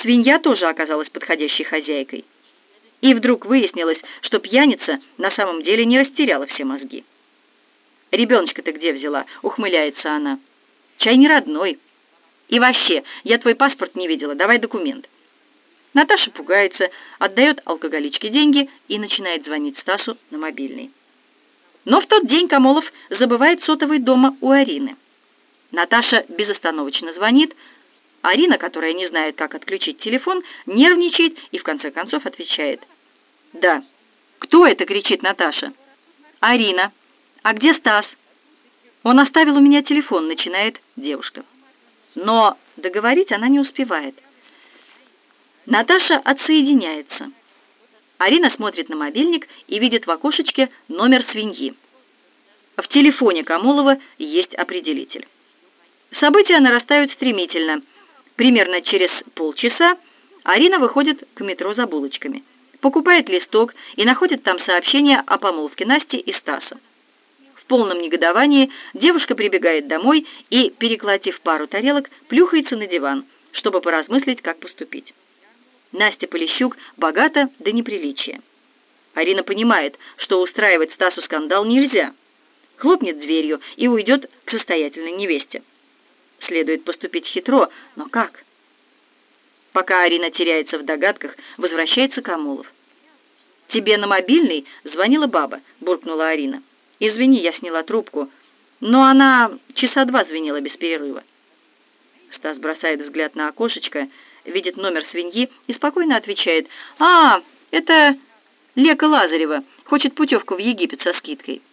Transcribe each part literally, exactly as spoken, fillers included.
Свинья тоже оказалась подходящей хозяйкой. И вдруг выяснилось, что пьяница на самом деле не растеряла все мозги. «Ребеночка ты где взяла?» — ухмыляется она. «Чай не родной. И вообще, я твой паспорт не видела, давай документ». Наташа пугается, отдает алкоголичке деньги и начинает звонить Стасу на мобильный. Но в тот день Камолов забывает сотовый дома у Арины. Наташа безостановочно звонит. Арина, которая не знает, как отключить телефон, нервничает и в конце концов отвечает. «Да». «Кто это?» — кричит Наташа. «Арина». «А где Стас?» «Он оставил у меня телефон», — начинает девушка. Но договорить она не успевает. Наташа отсоединяется. Арина смотрит на мобильник и видит в окошечке номер свиньи. В телефоне Камолова есть определитель. События нарастают стремительно. Примерно через полчаса Арина выходит к метро за булочками, покупает листок и находит там сообщение о помолвке Насти и Стаса. В полном негодовании девушка прибегает домой и, переколотив пару тарелок, плюхается на диван, чтобы поразмыслить, как поступить. Настя Полищук богата до неприличия. Арина понимает, что устраивать Стасу скандал нельзя. Хлопнет дверью и уйдет к состоятельной невесте. Следует поступить хитро, но как? Пока Арина теряется в догадках, возвращается Камолов. «Тебе на мобильный звонила баба», — буркнула Арина. «Извини, я сняла трубку, но она часа два звенела без перерыва». Стас бросает взгляд на окошечко, видит номер свиньи и спокойно отвечает: «А, это Лека Лазарева, хочет путевку в Египет со скидкой».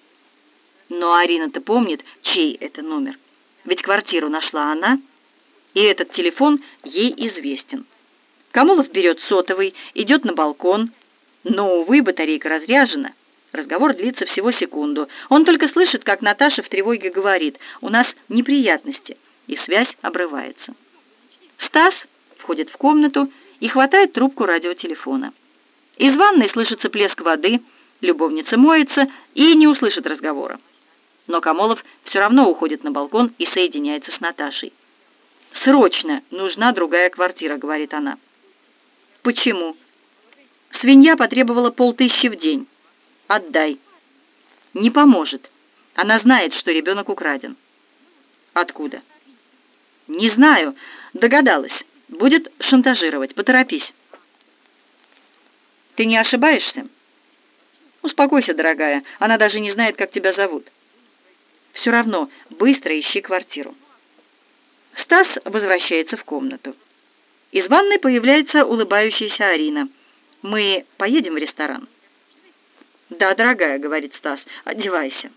Но Арина-то помнит, чей это номер. Ведь квартиру нашла она, и этот телефон ей известен. Камолов берет сотовый, идет на балкон, но, увы, батарейка разряжена. Разговор длится всего секунду. Он только слышит, как Наташа в тревоге говорит: «У нас неприятности», и связь обрывается. Стас входит в комнату и хватает трубку радиотелефона. Из ванной слышится плеск воды, любовница моется и не услышит разговора. Но Камолов все равно уходит на балкон и соединяется с Наташей. «Срочно нужна другая квартира», — говорит она. «Почему?» «Свинья потребовала полтыщи в день». «Отдай». «Не поможет. Она знает, что ребенок украден». «Откуда?» «Не знаю. Догадалась. Будет шантажировать. Поторопись». «Ты не ошибаешься?» «Успокойся, дорогая. Она даже не знает, как тебя зовут». «Все равно. Быстро ищи квартиру». Стас возвращается в комнату. Из ванной появляется улыбающаяся Арина. «Мы поедем в ресторан?» «Да, дорогая», — говорит Стас, — «одевайся».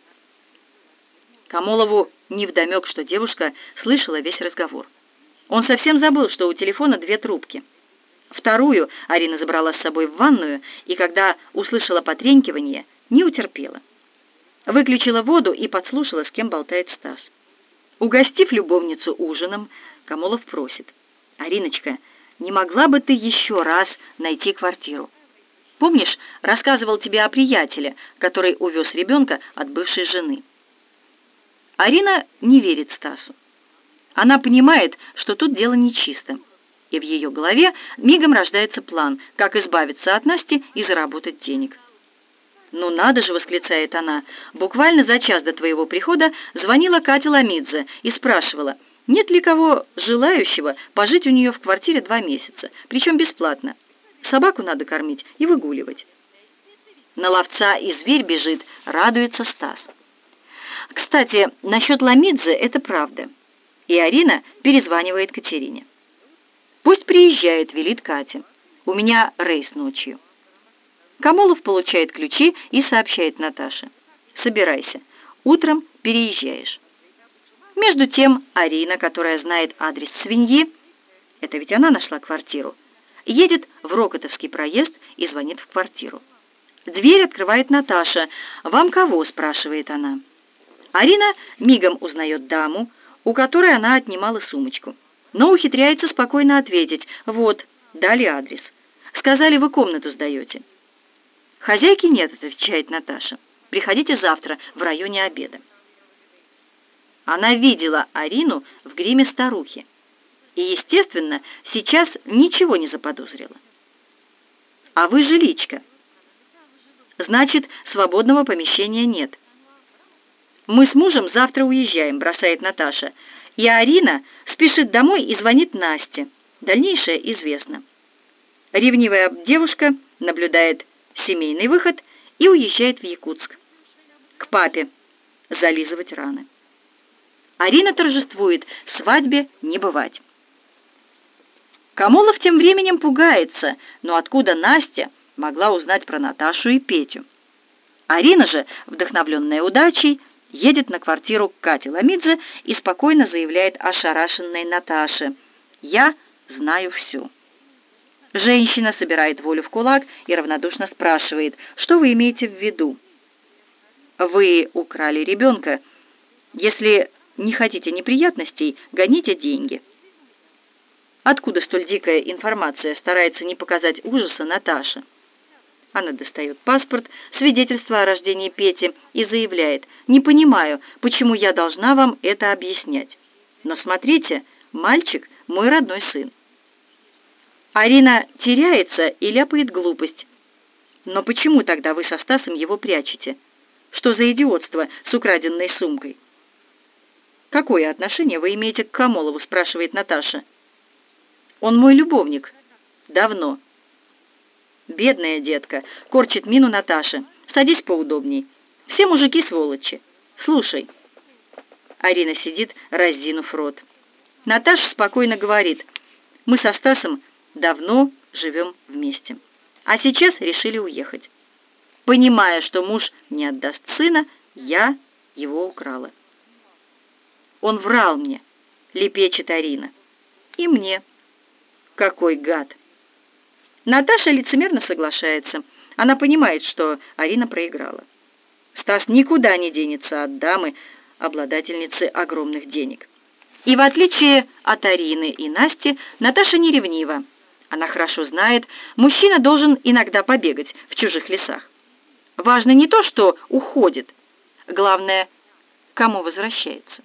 Камолову невдомек, что девушка слышала весь разговор. Он совсем забыл, что у телефона две трубки. Вторую Арина забрала с собой в ванную, и когда услышала потренькивание, не утерпела. Выключила воду и подслушала, с кем болтает Стас. Угостив любовницу ужином, Камолов просит: «Ариночка, не могла бы ты еще раз найти квартиру? Помнишь, рассказывал тебе о приятеле, который увез ребенка от бывшей жены?» Арина не верит Стасу. Она понимает, что тут дело нечисто, и в ее голове мигом рождается план, как избавиться от Насти и заработать денег. «Ну надо же!» — восклицает она. «Буквально за час до твоего прихода звонила Катя Ламидзе и спрашивала, нет ли кого желающего пожить у нее в квартире два месяца, причем бесплатно. Собаку надо кормить и выгуливать». На ловца и зверь бежит, радуется Стас. Кстати, насчет Ламидзе это правда. И Арина перезванивает Катерине. «Пусть приезжает», — велит Катя. «У меня рейс ночью». Камолов получает ключи и сообщает Наташе: «Собирайся, утром переезжаешь». Между тем Арина, которая знает адрес свиньи, это ведь она нашла квартиру, едет в Рокотовский проезд и звонит в квартиру. Дверь открывает Наташа. «Вам кого?» — спрашивает она. Арина мигом узнает даму, у которой она отнимала сумочку, но ухитряется спокойно ответить: «Вот, дали адрес. Сказали, вы комнату сдаете». «Хозяйки нет», — отвечает Наташа. «Приходите завтра в районе обеда». Она видела Арину в гриме старухи. И, естественно, сейчас ничего не заподозрила. А вы жиличка. Значит, свободного помещения нет. Мы с мужем завтра уезжаем, бросает Наташа. И Арина спешит домой и звонит Насте. Дальнейшее известно. Ревнивая девушка наблюдает семейный выход и уезжает в Якутск. К папе зализывать раны. Арина торжествует, свадьбе не бывать. Камолов тем временем пугается, но откуда Настя могла узнать про Наташу и Петю? Арина же, вдохновленная удачей, едет на квартиру к Кате Ламидзе и спокойно заявляет ошарашенной Наташе: «Я знаю все». Женщина собирает волю в кулак и равнодушно спрашивает: «Что вы имеете в виду?» «Вы украли ребенка. Если не хотите неприятностей, гоните деньги». Откуда столь дикая информация, старается не показать ужаса Наташа. Она достает паспорт, свидетельство о рождении Пети и заявляет: «Не понимаю, почему я должна вам это объяснять. Но смотрите, мальчик – мой родной сын». Арина теряется и ляпает глупость. «Но почему тогда вы со Стасом его прячете? Что за идиотство с украденной сумкой?» «Какое отношение вы имеете к Камолову?» – спрашивает Наташа. «Он мой любовник. Давно». «Бедная детка», — корчит мину Наташа. «Садись поудобней. Все мужики сволочи. Слушай». Арина сидит, разинув рот. Наташа спокойно говорит: «Мы со Стасом давно живем вместе, а сейчас решили уехать. Понимая, что муж не отдаст сына, я его украла». «Он врал мне», — лепечет Арина. «И мне». «Какой гад!» Наташа лицемерно соглашается. Она понимает, что Арина проиграла. Стас никуда не денется от дамы, обладательницы огромных денег. И в отличие от Арины и Насти, Наташа не ревнива. Она хорошо знает, мужчина должен иногда побегать в чужих лесах. Важно не то, что уходит, главное, кому возвращается.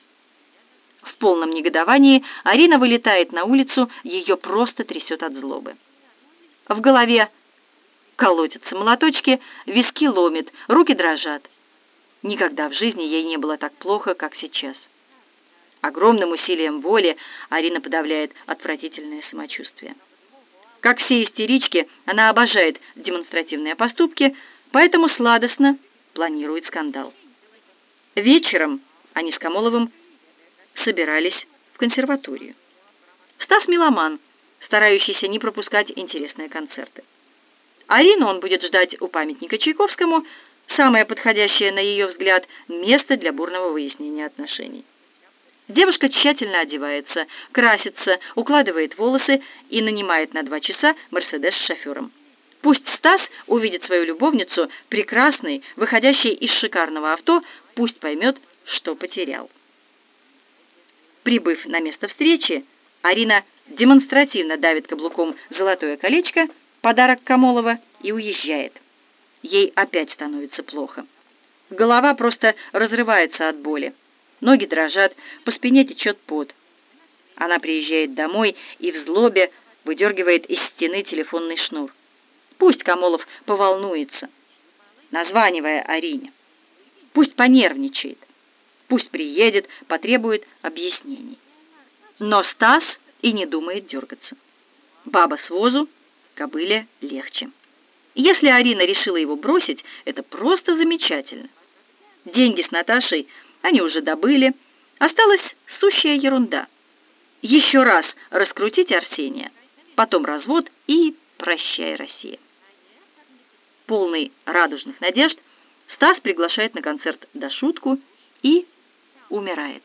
В полном негодовании Арина вылетает на улицу, ее просто трясет от злобы. В голове колотятся молоточки, виски ломит, руки дрожат. Никогда в жизни ей не было так плохо, как сейчас. Огромным усилием воли Арина подавляет отвратительное самочувствие. Как все истерички, она обожает демонстративные поступки, поэтому сладостно планирует скандал. Вечером они с Камоловым собирались в консерваторию. Стас меломан, старающийся не пропускать интересные концерты. Арину он будет ждать у памятника Чайковскому, самое подходящее, на ее взгляд, место для бурного выяснения отношений. Девушка тщательно одевается, красится, укладывает волосы и нанимает на два часа «Мерседес» с шофером. Пусть Стас увидит свою любовницу, прекрасной, выходящей из шикарного авто, пусть поймет, что потерял. Прибыв на место встречи, Арина демонстративно давит каблуком золотое колечко, подарок Камолова, и уезжает. Ей опять становится плохо. Голова просто разрывается от боли. Ноги дрожат, по спине течет пот. Она приезжает домой и в злобе выдергивает из стены телефонный шнур. Пусть Камолов поволнуется, названивая Арине. Пусть понервничает. Пусть приедет, потребует объяснений. Но Стас и не думает дергаться. Баба с возу, кобыле легче. Если Арина решила его бросить, это просто замечательно. Деньги с Наташей они уже добыли. Осталась сущая ерунда. Еще раз раскрутить Арсения, потом развод и прощай, Россия. Полный радужных надежд, Стас приглашает на концерт Дашутку и умирает.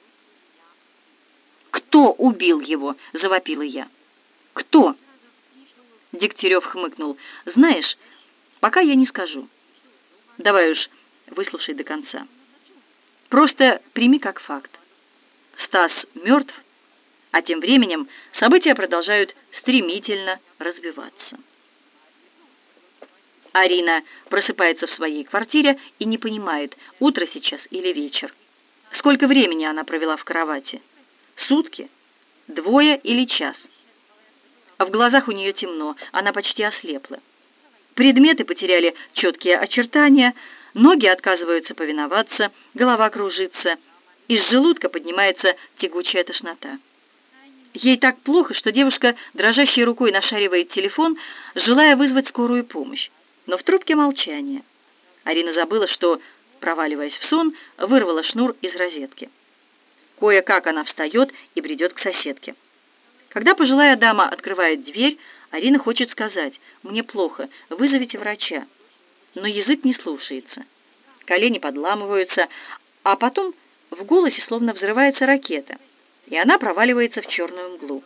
«Кто убил его?» – завопила я. «Кто?» Дегтярев хмыкнул. «Знаешь, пока я не скажу. Давай уж выслушай до конца. Просто прими как факт. Стас мертв, а тем временем события продолжают стремительно развиваться». Арина просыпается в своей квартире и не понимает, утро сейчас или вечер. Сколько времени она провела в кровати? Сутки? Двое или час. А в глазах у нее темно, она почти ослепла. Предметы потеряли четкие очертания, ноги отказываются повиноваться, голова кружится, из желудка поднимается тягучая тошнота. Ей так плохо, что девушка дрожащей рукой нашаривает телефон, желая вызвать скорую помощь. Но в трубке молчание. Арина забыла, что, проваливаясь в сон, вырвала шнур из розетки. Кое-как она встает и бредет к соседке. Когда пожилая дама открывает дверь, Арина хочет сказать: «Мне плохо, вызовите врача». Но язык не слушается. Колени подламываются, а потом в голосе словно взрывается ракета, и она проваливается в черную мглу.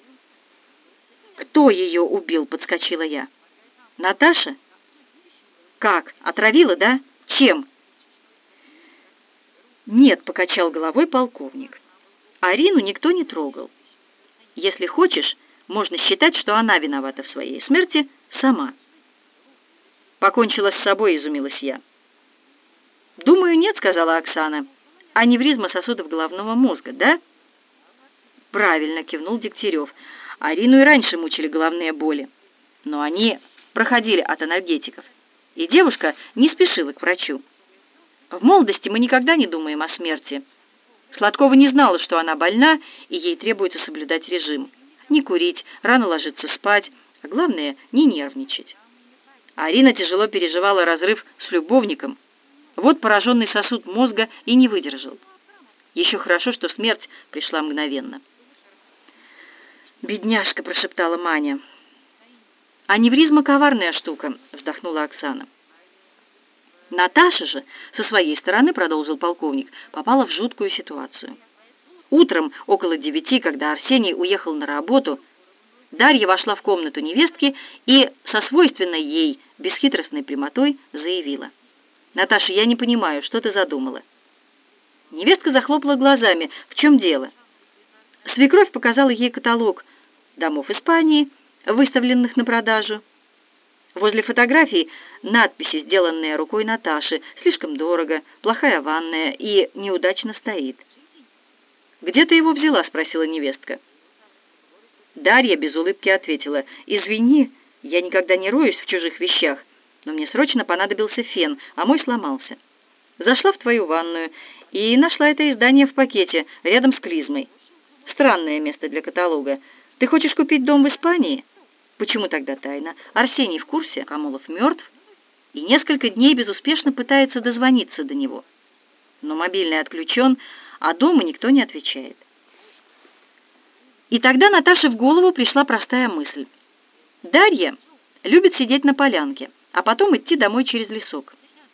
«Кто ее убил?» — подскочила я. «Наташа?» «Как? Отравила, да? Чем?» «Нет», — покачал головой полковник. «Арину никто не трогал. Если хочешь, можно считать, что она виновата в своей смерти сама». «Покончила с собой», — изумилась я. «Думаю, нет», — сказала Оксана. «Аневризма сосудов головного мозга, да?» «Правильно», — кивнул Дегтярев. «Арину и раньше мучили головные боли, но они проходили от анальгетиков, и девушка не спешила к врачу. В молодости мы никогда не думаем о смерти. Сладкова не знала, что она больна, и ей требуется соблюдать режим. Не курить, рано ложиться спать, а главное, не нервничать. Арина тяжело переживала разрыв с любовником. Вот пораженный сосуд мозга и не выдержал. Еще хорошо, что смерть пришла мгновенно». «Бедняжка», — прошептала Маня. «Аневризма — коварная штука», — вздохнула Оксана. «Наташа же, со своей стороны, — продолжил полковник, — попала в жуткую ситуацию. Утром, около девяти, когда Арсений уехал на работу, Дарья вошла в комнату невестки и со свойственной ей бесхитростной прямотой заявила: «Наташа, я не понимаю, что ты задумала?» Невестка захлопала глазами. «В чем дело?» Свекровь показала ей каталог домов Испании, выставленных на продажу. Возле фотографий надписи, сделанные рукой Наташи: «Слишком дорого», «Плохая ванная» и «Неудачно стоит». «Где ты его взяла?» — спросила невестка. Дарья без улыбки ответила: «Извини, я никогда не роюсь в чужих вещах, но мне срочно понадобился фен, а мой сломался. Зашла в твою ванную и нашла это издание в пакете рядом с клизмой. Странное место для каталога. Ты хочешь купить дом в Испании? Почему тогда тайна? Арсений в курсе, Камолов мертв, и несколько дней безуспешно пытается дозвониться до него. Но мобильный отключен, а дома никто не отвечает». И тогда Наташе в голову пришла простая мысль. Дарья любит сидеть на полянке, а потом идти домой через лесок.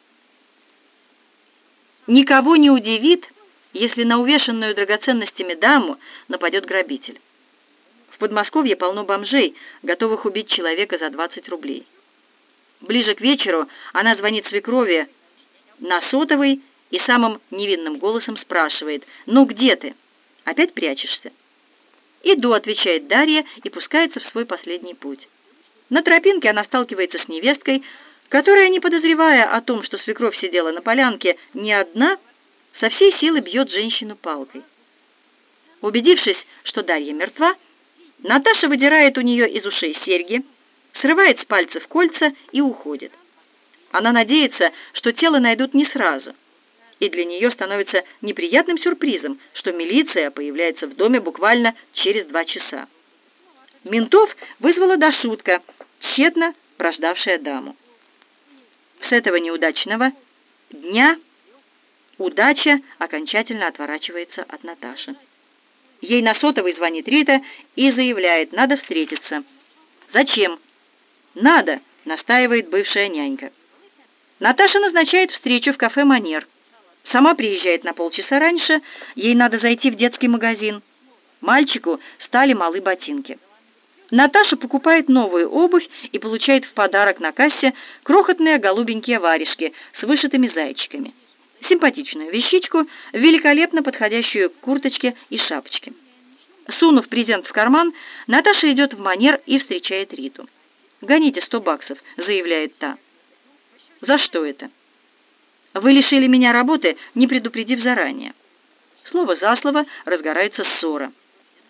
Никого не удивит, если на увешанную драгоценностями даму нападет грабитель. В Подмосковье полно бомжей, готовых убить человека за двадцать рублей. Ближе к вечеру она звонит свекрови на сотовый и самым невинным голосом спрашивает: «Ну где ты? Опять прячешься?» «Иду», — отвечает Дарья и пускается в свой последний путь. На тропинке она сталкивается с невесткой, которая, не подозревая о том, что свекровь сидела на полянке не одна, со всей силы бьет женщину палкой. Убедившись, что Дарья мертва, Наташа выдирает у нее из ушей серьги, срывает с пальцев кольца и уходит. Она надеется, что тело найдут не сразу, и для нее становится неприятным сюрпризом, что милиция появляется в доме буквально через два часа. Ментов вызвала Дашутка, тщетно прождавшая даму. С этого неудачного дня удача окончательно отворачивается от Наташи. Ей на сотовый звонит Рита и заявляет: «Надо встретиться». «Зачем?» «Надо», — настаивает бывшая нянька. Наташа назначает встречу в кафе «Манер». Сама приезжает на полчаса раньше, ей надо зайти в детский магазин. Мальчику стали малы ботинки. Наташа покупает новую обувь и получает в подарок на кассе крохотные голубенькие варежки с вышитыми зайчиками, симпатичную вещичку, великолепно подходящую к курточке и шапочке. Сунув презент в карман, Наташа идет в «Манер» и встречает Риту. «Гоните сто баксов», — заявляет та. «За что это?» «Вы лишили меня работы, не предупредив заранее». Слово за слово разгорается ссора.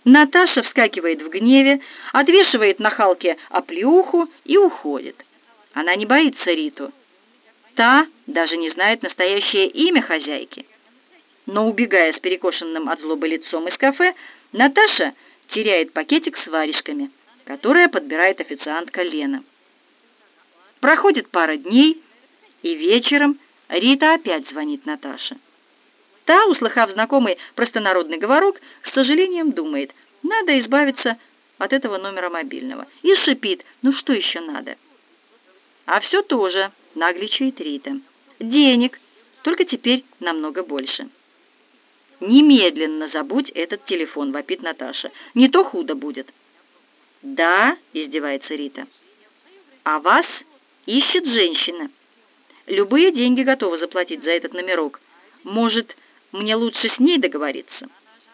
Наташа вскакивает в гневе, отвешивает нахалке оплеуху и уходит. Она не боится Риту. Та даже не знает настоящее имя хозяйки. Но, убегая с перекошенным от злобы лицом из кафе, Наташа теряет пакетик с варежками, которые подбирает официантка Лена. Проходит пара дней, и вечером Рита опять звонит Наташе. Та, услыхав знакомый простонародный говорок, с сожалением думает, надо избавиться от этого номера мобильного, и шипит, ну что еще надо? А все тоже, нагличает Рита. Денег, только теперь намного больше. «Немедленно забудь этот телефон», — вопит Наташа. «Не то худо будет». «Да», — издевается Рита. «А вас ищет женщина. Любые деньги готова заплатить за этот номерок. Может, мне лучше с ней договориться?»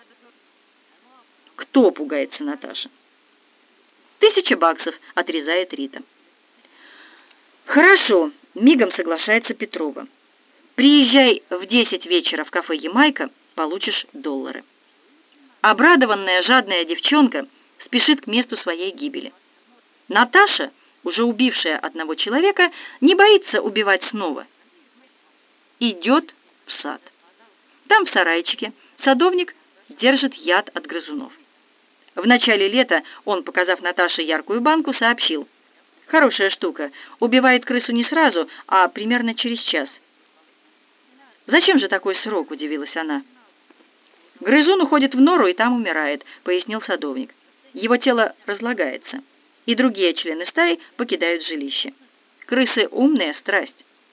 «Кто?» — пугается Наташа. «Тысяча баксов», — отрезает Рита. «Хорошо», — мигом соглашается Петрова. «Приезжай в десять вечера в кафе «Ямайка», получишь доллары». Обрадованная жадная девчонка спешит к месту своей гибели. Наташа, уже убившая одного человека, не боится убивать снова. Идет в сад. Там, в сарайчике, садовник держит яд от грызунов. В начале лета он, показав Наташе яркую банку, сообщил: «Хорошая штука, убивает крысу не сразу, а примерно через час». «Зачем же такой срок?» – удивилась она. «Грызун уходит в нору и там умирает», – пояснил садовник. «Его тело разлагается, и другие члены стаи покидают жилище. Крысы умная страсть».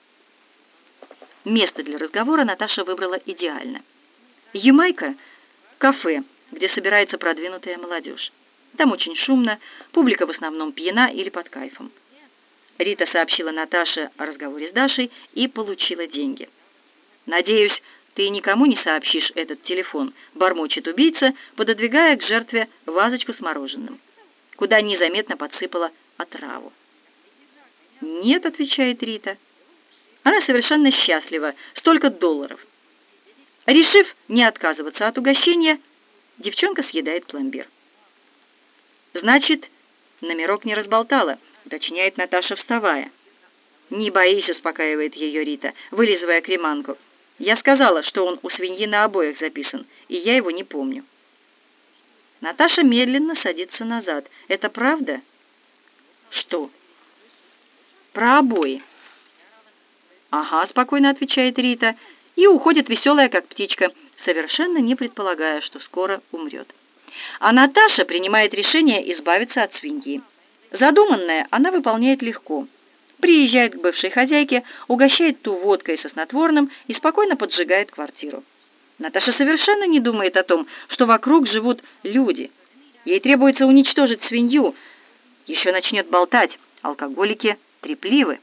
Место для разговора Наташа выбрала идеально. «Ямайка» – кафе, где собирается продвинутая молодежь. Там очень шумно, публика в основном пьяна или под кайфом. Рита сообщила Наташе о разговоре с Дашей и получила деньги. «Надеюсь, ты никому не сообщишь этот телефон», — бормочет убийца, пододвигая к жертве вазочку с мороженым, куда незаметно подсыпала отраву. «Нет», — отвечает Рита. Она совершенно счастлива, столько долларов. Решив не отказываться от угощения, девчонка съедает пломбир. «Значит, номерок не разболтала», — уточняет Наташа, вставая. «Не боись», — успокаивает ее Рита, вылизывая креманку. «Я сказала, что он у свиньи на обоях записан, и я его не помню». Наташа медленно садится назад. «Это правда?» «Что?» «Про обои». «Ага», — спокойно отвечает Рита, и уходит веселая, как птичка, совершенно не предполагая, что скоро умрет. А Наташа принимает решение избавиться от свиньи. Задуманное она выполняет легко. Приезжает к бывшей хозяйке, угощает ту водкой со снотворным и спокойно поджигает квартиру. Наташа совершенно не думает о том, что вокруг живут люди. Ей требуется уничтожить свинью. Еще начнет болтать. Алкоголики трепливы.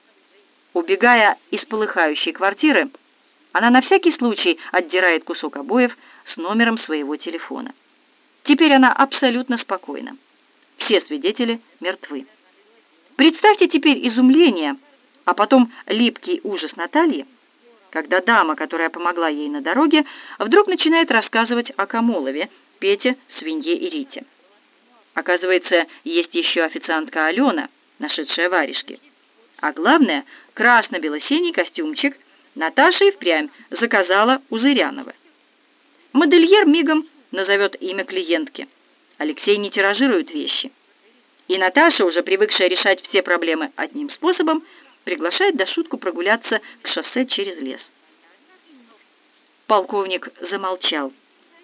Убегая из полыхающей квартиры, она на всякий случай отдирает кусок обоев с номером своего телефона. Теперь она абсолютно спокойна. Все свидетели мертвы. Представьте теперь изумление, а потом липкий ужас Натальи, когда дама, которая помогла ей на дороге, вдруг начинает рассказывать о Камолове, Пете, свинье и Рите. Оказывается, есть еще официантка Алена, нашедшая варежки. А главное, красно-белосиний костюмчик Наташа и впрямь заказала у Зырянова. Модельер мигом назовет имя клиентки. Алексей не тиражирует вещи. И Наташа, уже привыкшая решать все проблемы одним способом, приглашает Дашутку прогуляться к шоссе через лес. Полковник замолчал.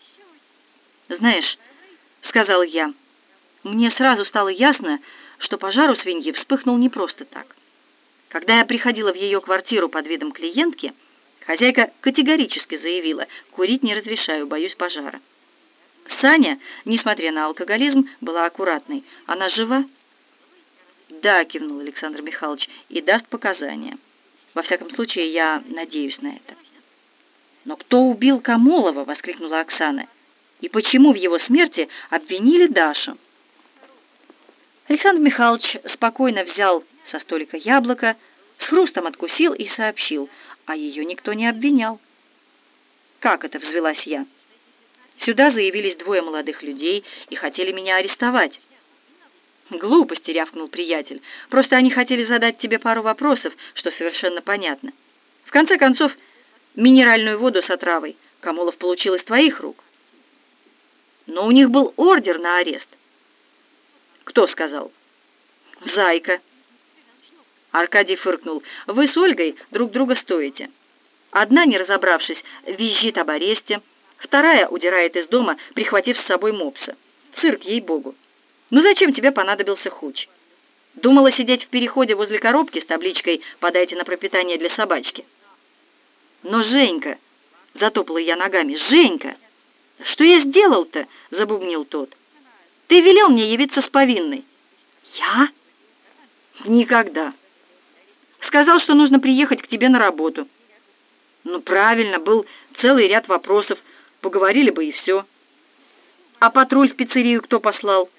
«Знаешь, — сказал я, — мне сразу стало ясно, что пожар у свиньи вспыхнул не просто так. Когда я приходила в ее квартиру под видом клиентки, хозяйка категорически заявила: курить не разрешаю, боюсь пожара. Саня, несмотря на алкоголизм, была аккуратной. Она жива?» «Да», — кивнул Александр Михайлович, — «и даст показания. Во всяком случае, я надеюсь на это». «Но кто убил Камолова?» — воскликнула Оксана. «И почему в его смерти обвинили Дашу?» Александр Михайлович спокойно взял со столика яблоко, с хрустом откусил и сообщил: а ее никто не обвинял. «Как это?» — взвилась я. Сюда заявились двое молодых людей и хотели меня арестовать». «Глупости», — рявкнул приятель. «Просто они хотели задать тебе пару вопросов, что совершенно понятно. В конце концов, минеральную воду с отравой Камолов получил из твоих рук». «Но у них был ордер на арест». «Кто сказал?» «Зайка». Аркадий фыркнул. «Вы с Ольгой друг друга стоите. Одна, не разобравшись, визжит об аресте, вторая удирает из дома, прихватив с собой мопса. Цирк, ей-богу. Ну зачем тебе понадобился Хуч? Думала сидеть в переходе возле коробки с табличкой «Подайте на пропитание для собачки». «Но, Женька!» — затопала я ногами. «Женька! Что я сделал-то?» — забубнил тот. «Ты велел мне явиться с повинной». «Я?» «Никогда. Сказал, что нужно приехать к тебе на работу». «Ну, правильно, был целый ряд вопросов. Поговорили бы и все». «А патруль в пиццерию кто послал?»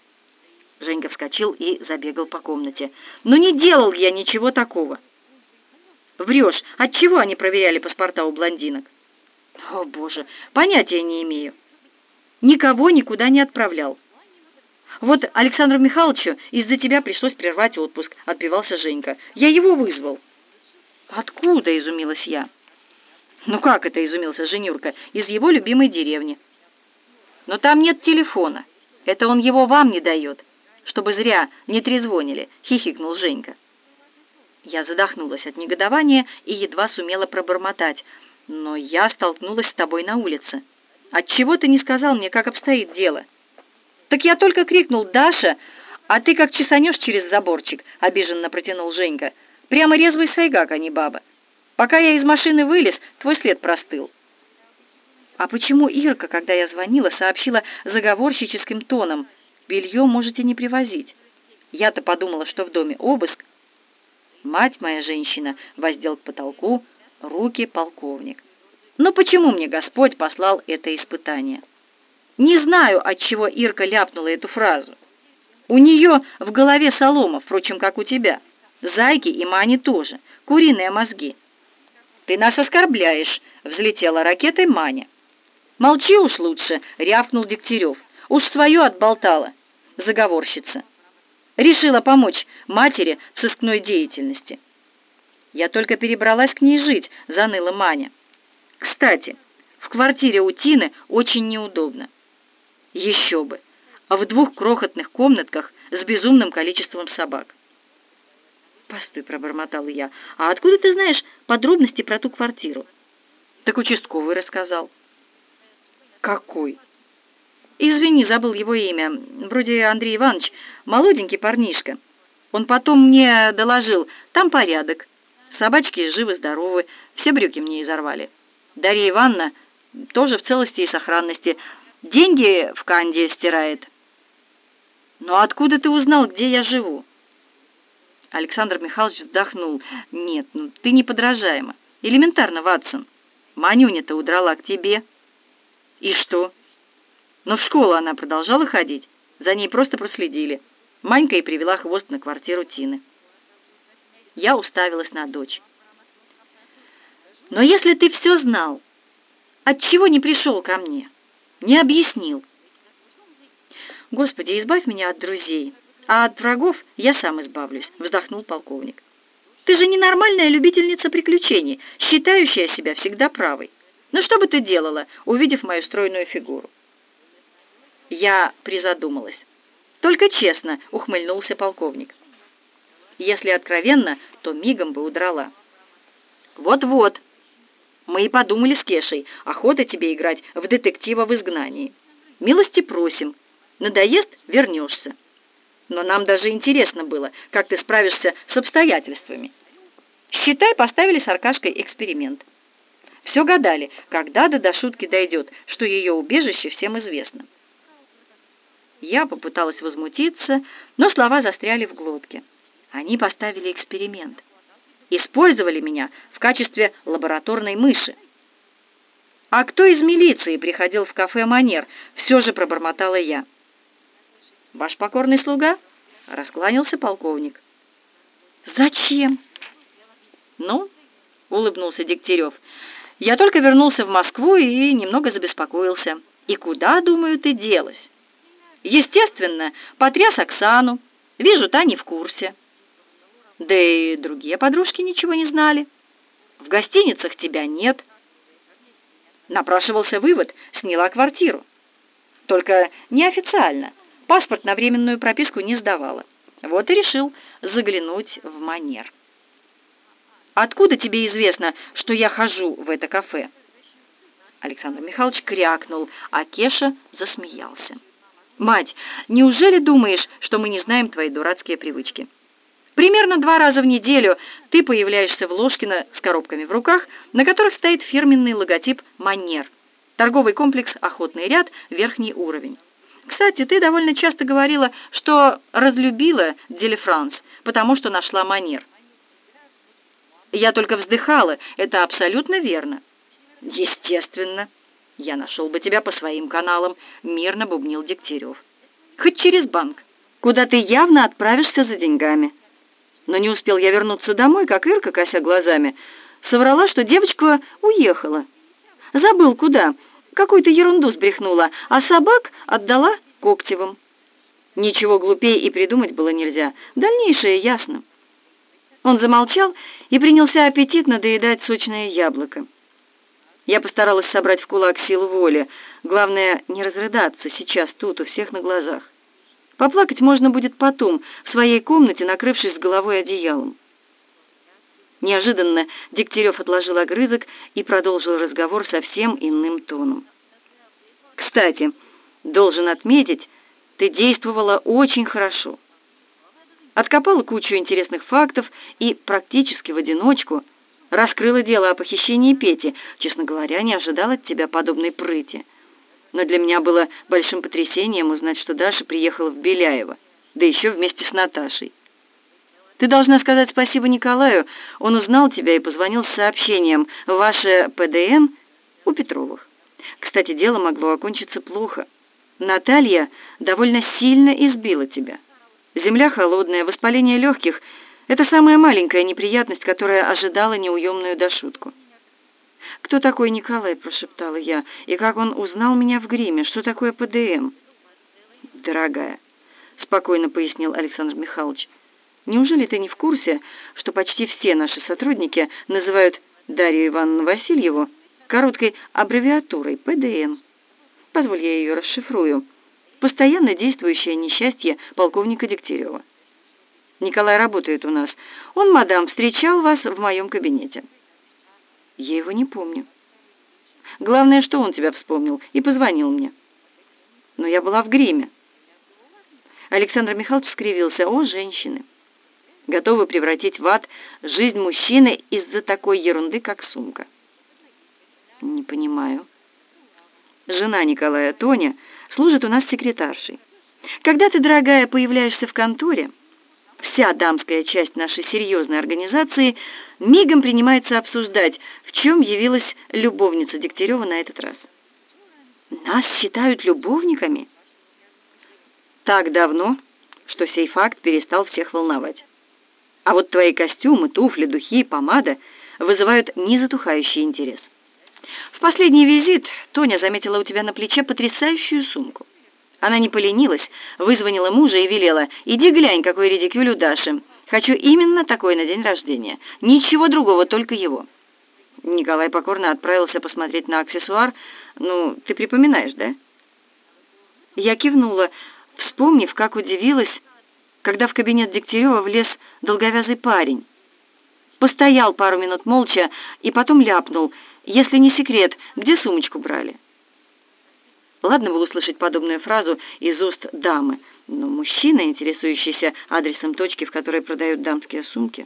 Женька вскочил и забегал по комнате. «Но не делал я ничего такого». «Врешь. Отчего они проверяли паспорта у блондинок?» «О, Боже, понятия не имею». «Никого никуда не отправлял». «Вот Александру Михайловичу из-за тебя пришлось прервать отпуск», — отбивался Женька. «Я его вызвал». «Откуда?» — изумилась я. «Ну как это?» — изумился Женюрка. «Из его любимой деревни». «Но там нет телефона. Это он его вам не дает, чтобы зря не трезвонили», — хихикнул Женька. Я задохнулась от негодования и едва сумела пробормотать. «Но я столкнулась с тобой на улице. Отчего ты не сказал мне, как обстоит дело?» «Так я только крикнул: Даша, а ты как чесанешь через заборчик», — обиженно протянул Женька. «Прямо резвый сайгак, а не баба. Пока я из машины вылез, твой след простыл». «А почему Ирка, когда я звонила, сообщила заговорщическим тоном: белье можете не привозить? Я-то подумала, что в доме обыск». «Мать моя женщина», — воздел к потолку руки полковник. «Но почему мне Господь послал это испытание? Не знаю, отчего Ирка ляпнула эту фразу. У нее в голове солома, впрочем, как у тебя. Зайки и Мани тоже. Куриные мозги». «Ты нас оскорбляешь», — взлетела ракетой Маня. «Молчи уж лучше», — рявкнул Дегтярев. «Уж свое отболтала, заговорщица. Решила помочь матери в сыскной деятельности». «Я только перебралась к ней жить», — заныла Маня. «Кстати, в квартире у Тины очень неудобно». «Еще бы! А в двух крохотных комнатках с безумным количеством собак». «Постой», — пробормотала я, — «а откуда ты знаешь подробности про ту квартиру?» «Так участковый рассказал». «Какой?» «Извини, забыл его имя. Вроде Андрей Иванович, молоденький парнишка. Он потом мне доложил, там порядок. Собачки живы-здоровы, все брюки мне изорвали. Дарья Ивановна тоже в целости и сохранности. Деньги в канде стирает». «Но откуда ты узнал, где я живу?» Александр Михайлович вздохнул. «Нет, ну ты неподражаема. Элементарно, Ватсон. Манюня-то удрала к тебе». «И что?» «Но в школу она продолжала ходить. За ней просто проследили. Манька и привела хвост на квартиру Тины». Я уставилась на дочь. «Но если ты все знал, отчего не пришел ко мне? Не объяснил?» «Господи, избавь меня от друзей, а от врагов я сам избавлюсь», — вздохнул полковник. «Ты же ненормальная любительница приключений, считающая себя всегда правой. Ну что бы ты делала, увидев мою стройную фигуру?» Я призадумалась. «Только честно», — ухмыльнулся полковник. «Если откровенно, то мигом бы удрала». «Вот-вот. Мы и подумали с Кешей, охота тебе играть в детектива в изгнании. Милости просим. Надоест — вернешься. Но нам даже интересно было, как ты справишься с обстоятельствами. Считай, поставили с Аркашкой эксперимент. Все гадали, когда до шутки дойдет, что ее убежище всем известно». Я попыталась возмутиться, но слова застряли в глотке. Они поставили эксперимент. Использовали меня в качестве лабораторной мыши. «А кто из милиции приходил в кафе «Манер»?» — все же пробормотала я. «Ваш покорный слуга?» — раскланялся полковник. «Зачем?» «Ну?» — улыбнулся Дегтярев. «Я только вернулся в Москву и немного забеспокоился. И куда, думаю, ты делась? Естественно, потряс Оксану. Вижу, та не в курсе. Да и другие подружки ничего не знали. В гостиницах тебя нет. Напрашивался вывод, сняла квартиру. Только неофициально. Паспорт на временную прописку не сдавала. Вот и решил заглянуть в Манер. Откуда тебе известно, что я хожу в это кафе? Александр Михайлович крякнул, а Кеша засмеялся. Мать, неужели думаешь, что мы не знаем твои дурацкие привычки? Примерно два раза в неделю ты появляешься в Ложкино с коробками в руках, на которых стоит фирменный логотип «Манер». Торговый комплекс «Охотный ряд», верхний уровень. Кстати, ты довольно часто говорила, что разлюбила Делефранс, потому что нашла Манер. Я только вздыхала, это абсолютно верно. Естественно. Я нашел бы тебя по своим каналам, мирно бубнил Дегтярев. Хоть через банк, куда ты явно отправишься за деньгами. Но не успел я вернуться домой, как Ирка, кося глазами, соврала, что девочка уехала. Забыл куда, какую-то ерунду сбрехнула, а собак отдала Коктевым. Ничего глупее и придумать было нельзя, дальнейшее ясно. Он замолчал и принялся аппетитно доедать сочное яблоко. Я постаралась собрать в кулак силу воли. Главное, не разрыдаться сейчас тут, у всех на глазах. Поплакать можно будет потом, в своей комнате, накрывшись с головой одеялом. Неожиданно Дегтярев отложил огрызок и продолжил разговор совсем иным тоном. «Кстати, должен отметить, ты действовала очень хорошо. Откопала кучу интересных фактов и практически в одиночку раскрыла дело о похищении Пети. Честно говоря, не ожидала от тебя подобной прыти. Но для меня было большим потрясением узнать, что Даша приехала в Беляево, да еще вместе с Наташей. Ты должна сказать спасибо Николаю, он узнал тебя и позвонил с сообщением «Ваше ПДН у Петровых». Кстати, дело могло окончиться плохо. Наталья довольно сильно избила тебя. Земля холодная, воспаление легких – это самая маленькая неприятность, которая ожидала неуемную Дашутку. «Кто такой Николай?» – прошептала я. «И как он узнал меня в гриме? Что такое ПДМ?» «Дорогая», – спокойно пояснил Александр Михайлович, «неужели ты не в курсе, что почти все наши сотрудники называют Дарью Ивановну Васильеву короткой аббревиатурой ПДН? Позволь, я ее расшифрую. Постоянно действующее несчастье полковника Дегтярева. Николай работает у нас. Он, мадам, встречал вас в моем кабинете». «Я его не помню». «Главное, что он тебя вспомнил и позвонил мне». «Но я была в гриме». Александр Михайлович скривился. «О, женщины! Готовы превратить в ад жизнь мужчины из-за такой ерунды, как сумка». «Не понимаю». «Жена Николая, Тоня, служит у нас секретаршей. Когда ты, дорогая, появляешься в конторе, вся дамская часть нашей серьезной организации мигом принимается обсуждать, в чем явилась любовница Дегтярева на этот раз». «Нас считают любовниками?» «Так давно, что сей факт перестал всех волновать. А вот твои костюмы, туфли, духи, помада вызывают незатухающий интерес. В последний визит Тоня заметила у тебя на плече потрясающую сумку. Она не поленилась, вызвонила мужа и велела: «Иди глянь, какой редикюль у Даши. Хочу именно такой на день рождения. Ничего другого, только его». Николай покорно отправился посмотреть на аксессуар. «Ну, ты припоминаешь, да?» Я кивнула, вспомнив, как удивилась, когда в кабинет Дегтярева влез долговязый парень. Постоял пару минут молча и потом ляпнул: «Если не секрет, где сумочку брали?» Ладно было услышать подобную фразу из уст дамы, но мужчина, интересующийся адресом точки, в которой продают дамские сумки.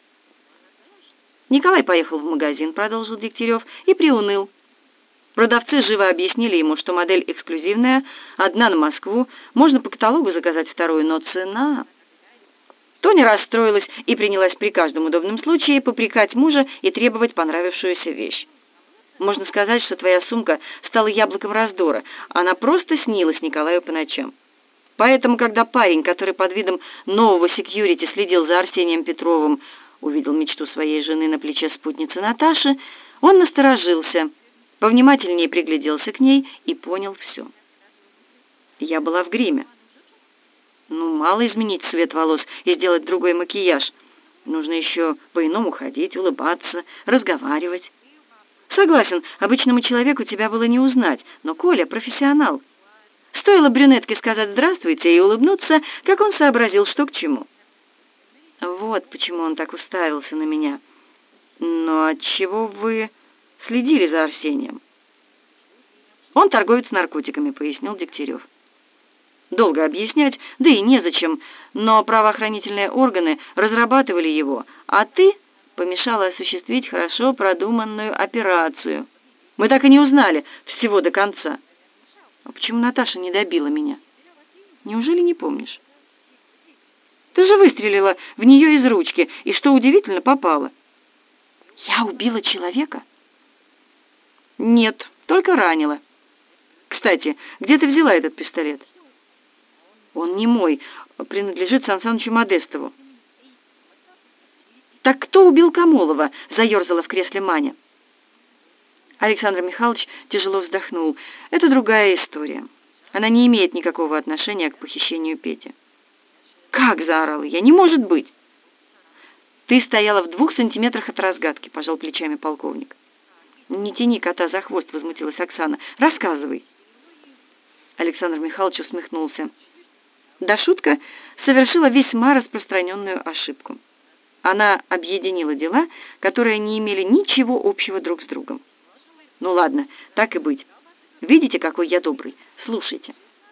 Николай поехал в магазин, продолжил Дегтярев, и приуныл. Продавцы живо объяснили ему, что модель эксклюзивная, одна на Москву, можно по каталогу заказать вторую, но цена... Тоня расстроилась и принялась при каждом удобном случае попрекать мужа и требовать понравившуюся вещь. Можно сказать, что твоя сумка стала яблоком раздора, она просто снилась Николаю по ночам. Поэтому, когда парень, который под видом нового секьюрити следил за Арсением Петровым, увидел мечту своей жены на плече спутницы Наташи, он насторожился повнимательнее пригляделся к ней и понял все. Я была в гриме. Ну, мало изменить цвет волос и сделать другой макияж. Нужно еще по-иному ходить, улыбаться, разговаривать. Согласен, обычному человеку тебя было не узнать, но Коля профессионал. Стоило брюнетке сказать «здравствуйте» и улыбнуться, как он сообразил, что к чему. Вот почему он так уставился на меня. Но отчего вы следили за Арсением? Он торговец наркотиками, пояснил Дегтярев. Долго объяснять, да и незачем, но правоохранительные органы разрабатывали его, а ты помешала осуществить хорошо продуманную операцию. Мы так и не узнали всего до конца. А почему Наташа не добила меня? Неужели не помнишь? Ты же выстрелила в нее из ручки, и, что удивительно, попала. Я убила человека? Нет, только ранила. Кстати, где ты взяла этот пистолет? Он не мой, принадлежит Сан Санычу Модестову. Так кто убил Камолова? Заерзала в кресле Маня. Александр Михайлович тяжело вздохнул. Это другая история. Она не имеет никакого отношения к похищению Пети. Как, заорала я, не может быть. Ты стояла в двух сантиметрах от разгадки, пожал плечами полковник. Не тяни кота за хвост, возмутилась Оксана. Рассказывай. Александр Михайлович усмехнулся. Да шутка совершила весьма распространенную ошибку. Она объединила дела, которые не имели ничего общего друг с другом. Ну ладно, так и быть. Видите, какой я добрый? Слушайте.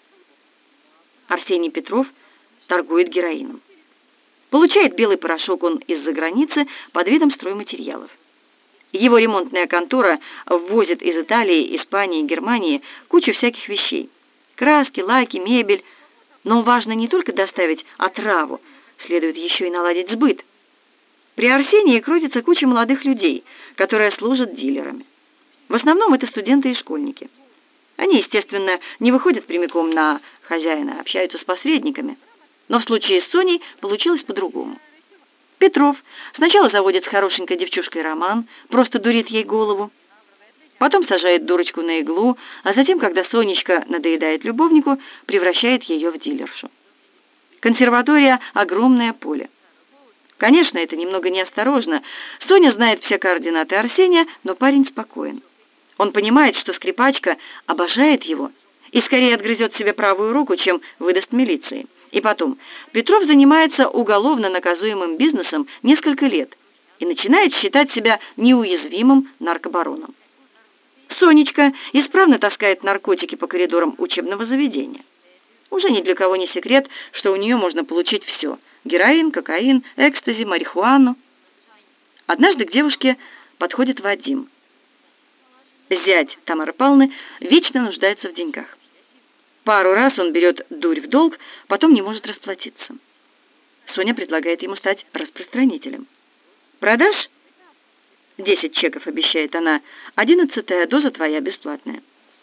Арсений Петров торгует героином. Получает белый порошок он из-за границы под видом стройматериалов. Его ремонтная контора ввозит из Италии, Испании, Германии кучу всяких вещей. Краски, лаки, мебель. Но важно не только доставить отраву, следует еще и наладить сбыт. При Арсении крутится куча молодых людей, которые служат дилерами. В основном это студенты и школьники. Они, естественно, не выходят прямиком на хозяина, общаются с посредниками. Но в случае с Соней получилось по-другому. Петров сначала заводит с хорошенькой девчушкой роман, просто дурит ей голову. Потом сажает дурочку на иглу, а затем, когда Сонечка надоедает любовнику, превращает ее в дилершу. Консерватория — огромное поле. Конечно, это немного неосторожно. Соня знает все координаты Арсения, но парень спокоен. Он понимает, что скрипачка обожает его и скорее отгрызет себе правую руку, чем выдаст милиции. И потом, Петров занимается уголовно наказуемым бизнесом несколько лет и начинает считать себя неуязвимым наркобароном. Сонечка исправно таскает наркотики по коридорам учебного заведения. Уже ни для кого не секрет, что у нее можно получить все – героин, кокаин, экстази, марихуану. Однажды к девушке подходит Вадим. Зять Тамары Павловны вечно нуждается в деньгах. Пару раз он берет дурь в долг, потом не может расплатиться. Соня предлагает ему стать распространителем. «Продашь?» «Десять чеков», — обещает она. «Одиннадцатая доза твоя бесплатная».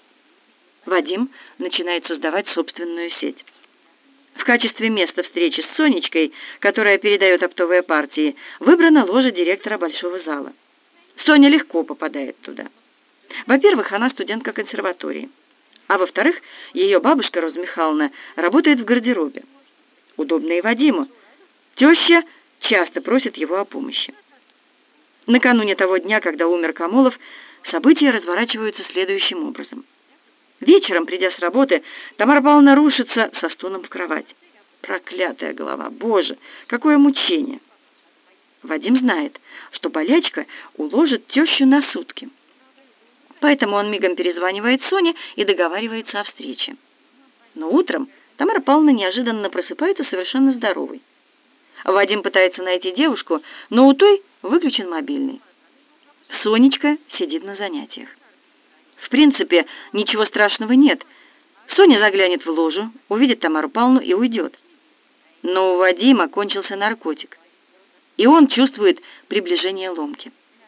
Вадим начинает создавать собственную сеть. В качестве места встречи с Сонечкой, которая передает оптовые партии, выбрана ложа директора большого зала. Соня легко попадает туда. Во-первых, она студентка консерватории. А во-вторых, ее бабушка Роза Михайловна работает в гардеробе. Удобно и Вадиму. Теща часто просит его о помощи. Накануне того дня, когда умер Камолов, события разворачиваются следующим образом. Вечером, придя с работы, Тамара Павловна рушится со стоном в кровать. Проклятая голова! Боже, какое мучение! Вадим знает, что болячка уложит тещу на сутки. Поэтому он мигом перезванивает Соне и договаривается о встрече. Но утром Тамара Павловна неожиданно просыпается совершенно здоровой. Вадим пытается найти девушку, но у той выключен мобильный. Сонечка сидит на занятиях. В принципе, ничего страшного нет. Соня заглянет в ложу, увидит Тамару Павловну и уйдет. Но у Вадима кончился наркотик, и он чувствует приближение ломки.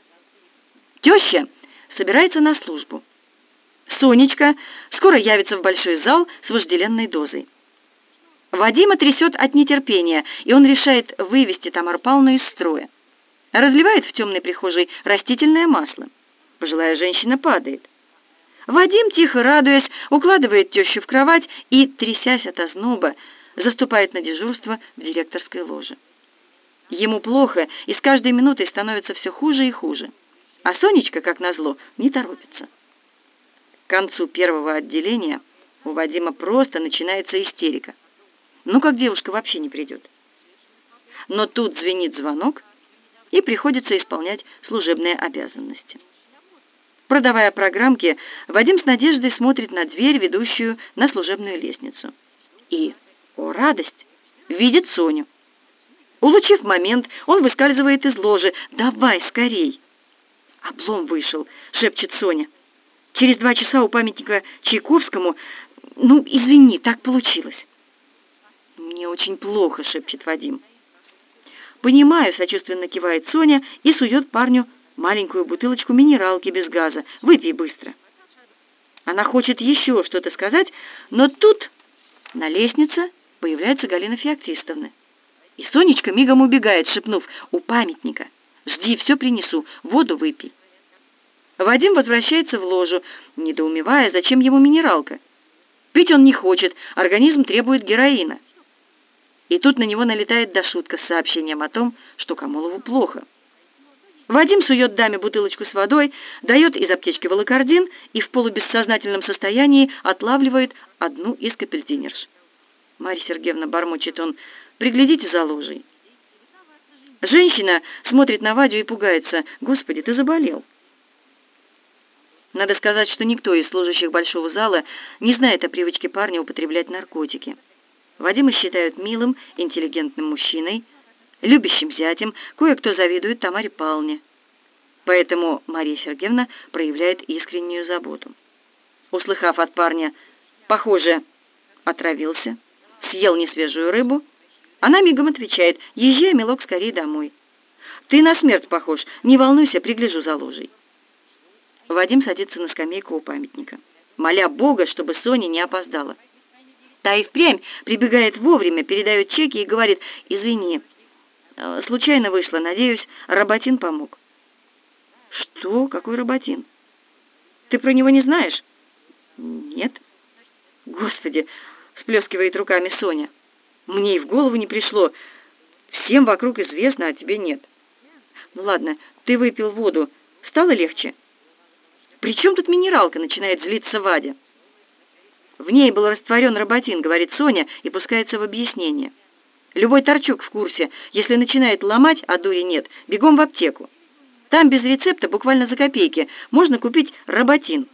Теща собирается на службу. Сонечка скоро явится в большой зал с вожделенной дозой. Вадима трясет от нетерпения, и он решает вывести Тамару Павловну из строя. Разливает в темной прихожей растительное масло. Пожилая женщина падает. Вадим, тихо радуясь, укладывает тещу в кровать и, трясясь от озноба, заступает на дежурство в директорской ложе. Ему плохо, и с каждой минутой становится все хуже и хуже. А Сонечка, как назло, не торопится. К концу первого отделения у Вадима просто начинается истерика. Ну, как девушка вообще не придет. Но тут звенит звонок, и приходится исполнять служебные обязанности. Продавая программки, Вадим с надеждой смотрит на дверь, ведущую на служебную лестницу. И, о радость, видит Соню. Улучив момент, он выскальзывает из ложи. «Давай, скорей!» «Облом вышел», — шепчет Соня. «Через два часа у памятника Чайковскому... Ну, извини, так получилось». «Мне очень плохо», — шепчет Вадим. «Понимаю», — сочувственно кивает Соня и сует парню маленькую бутылочку минералки без газа. «Выпей быстро». Она хочет еще что-то сказать, но тут на лестнице появляется Галина Феоктистовна. И Сонечка мигом убегает, шепнув: «У памятника. Жди, все принесу, воду выпей». Вадим возвращается в ложу, недоумевая, зачем ему минералка. Пить он не хочет, организм требует героина. И тут на него налетает Дашутка с сообщением о том, что Камолову плохо. Вадим сует даме бутылочку с водой, дает из аптечки волокордин и в полубессознательном состоянии отлавливает одну из капельдинерш. «Марья Сергеевна», — бормочет он, — «приглядите за ложей». Женщина смотрит на Вадю и пугается. «Господи, ты заболел». Надо сказать, что никто из служащих большого зала не знает о привычке парня употреблять наркотики. Вадима считают милым, интеллигентным мужчиной, любящим зятем, кое-кто завидует Тамаре Павловне. Поэтому Мария Сергеевна проявляет искреннюю заботу. Услыхав от парня: «Похоже, отравился, съел несвежую рыбу», она мигом отвечает: «Езжай, милок, скорее домой. Ты на смерть похож, не волнуйся, пригляжу за ложей». Вадим садится на скамейку у памятника, моля Бога, чтобы Соня не опоздала. Та и впрямь прибегает вовремя, передает чеки и говорит: «Извини, случайно вышло, надеюсь, Работин помог». «Что? Какой Работин? Ты про него не знаешь?» «Нет». «Господи!» — всплескивает руками Соня. «Мне и в голову не пришло. Всем вокруг известно, а тебе нет». «Ну ладно, ты выпил воду. Стало легче?» «При чем тут минералка?» — начинает злиться Вадя. «В ней был растворен Работин», — говорит Соня и пускается в объяснение. «Любой торчок в курсе. Если начинает ломать, а дури нет, бегом в аптеку. Там без рецепта, буквально за копейки, можно купить Работин».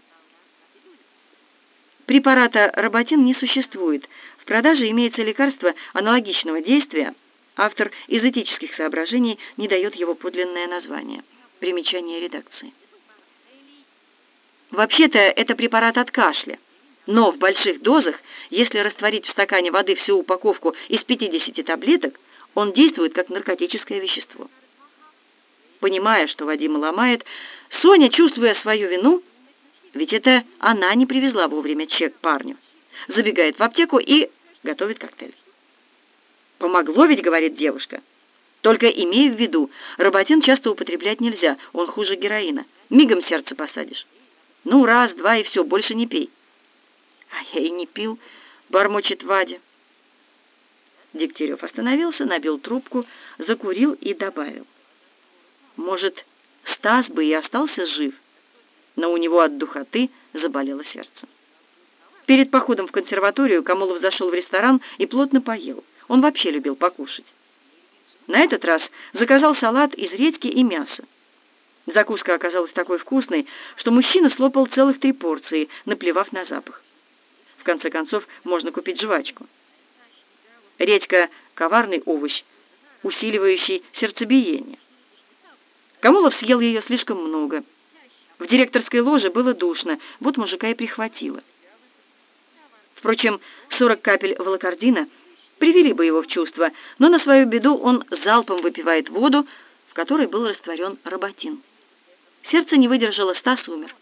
Препарата Работин не существует. В продаже имеется лекарство аналогичного действия. Автор из этических соображений не дает его подлинное название. Примечание редакции. Вообще-то это препарат от кашля. Но в больших дозах, если растворить в стакане воды всю упаковку из пятидесяти таблеток, он действует как наркотическое вещество. Понимая, что Вадима ломает, Соня, чувствуя свою вину, ведь это она не привезла вовремя чек парню, забегает в аптеку и готовит коктейль. «Помогло ведь», — говорит девушка. «Только имей в виду, Работин часто употреблять нельзя, он хуже героина. Мигом сердце посадишь. Ну, раз, два и все, больше не пей». «А я и не пил», — бормочет Вадя. Дегтярев остановился, набил трубку, закурил и добавил: «Может, Стас бы и остался жив, но у него от духоты заболело сердце». Перед походом в консерваторию Камолов зашел в ресторан и плотно поел. Он вообще любил покушать. На этот раз заказал салат из редьки и мяса. Закуска оказалась такой вкусной, что мужчина слопал целых три порции, наплевав на запах. В конце концов, можно купить жвачку. Редька – коварный овощ, усиливающий сердцебиение. Камолов съел ее слишком много. В директорской ложе было душно, вот мужика и прихватило. Впрочем, сорок капель волокордина привели бы его в чувство, но на свою беду он залпом выпивает воду, в которой был растворен Работин. Сердце не выдержало, Стас умер.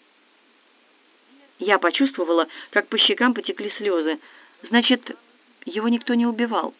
Я почувствовала, как по щекам потекли слезы. Значит, его никто не убивал.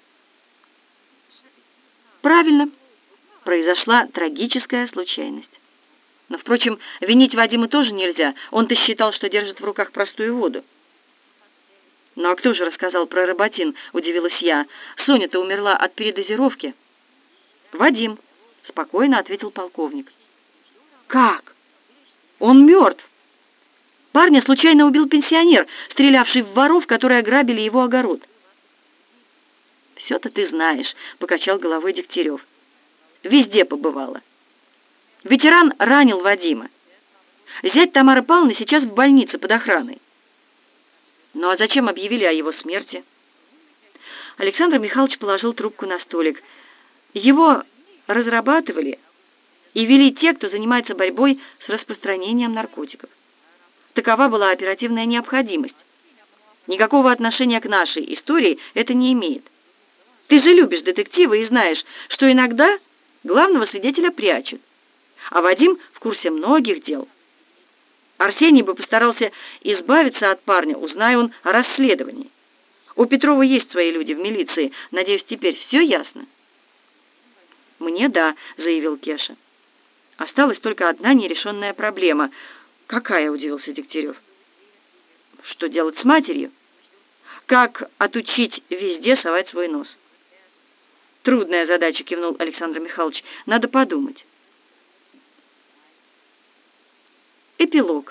Правильно, произошла трагическая случайность. Но, впрочем, винить Вадима тоже нельзя. Он-то считал, что держит в руках простую воду. «Ну а кто же рассказал про Работин?» — удивилась я. «Соня-то умерла от передозировки». «Вадим», — спокойно ответил полковник. «Как? Он мертв. Парня случайно убил пенсионер, стрелявший в воров, которые ограбили его огород». «Все-то ты знаешь», — покачал головой Дегтярев. «Везде побывала. Ветеран ранил Вадима. Зять Тамары Павловны сейчас в больнице под охраной». «Ну а зачем объявили о его смерти?» Александр Михайлович положил трубку на столик. «Его разрабатывали и вели те, кто занимается борьбой с распространением наркотиков. Такова была оперативная необходимость. Никакого отношения к нашей истории это не имеет. Ты же любишь детективы и знаешь, что иногда главного свидетеля прячут, а Вадим в курсе многих дел. Арсений бы постарался избавиться от парня, узная он о расследовании. У Петрова есть свои люди в милиции. Надеюсь, теперь все ясно?» «Мне да», — заявил Кеша. «Осталась только одна нерешенная проблема». «Какая?» — удивился Дегтярев. «Что делать с матерью? Как отучить везде совать свой нос?» «Трудная задача», — кивнул Александр Михайлович. «Надо подумать». Эпилог.